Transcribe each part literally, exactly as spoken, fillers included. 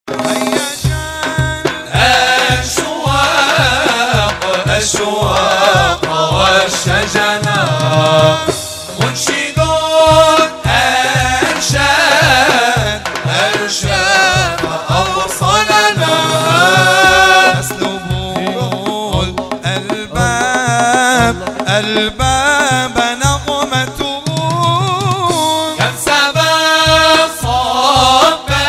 أشواق أشواق والشجنة منشدون أرشاد أرشاد أوصلنا أسلوب الباب الباب نغمته كالسبب صبا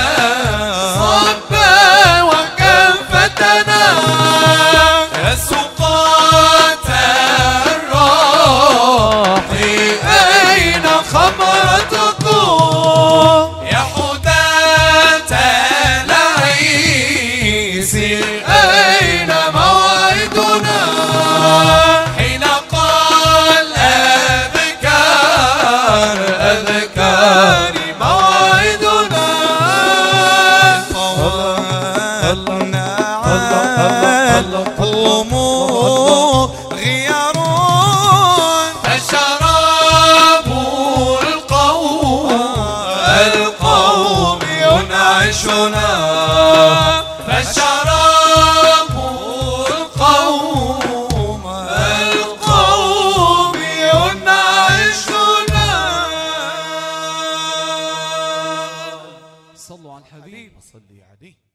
صبا وكفتنا يا سقاة الراح أين خمرتكم يا حداة العيس أين موعدنا حين قال أذكار أذكار موعدنا طولنا قوموا غيرون فشراب القوم القوم ينعشنا فشراب القوم القوم ينعشنا. صلوا على الحبيب. صلي عليه.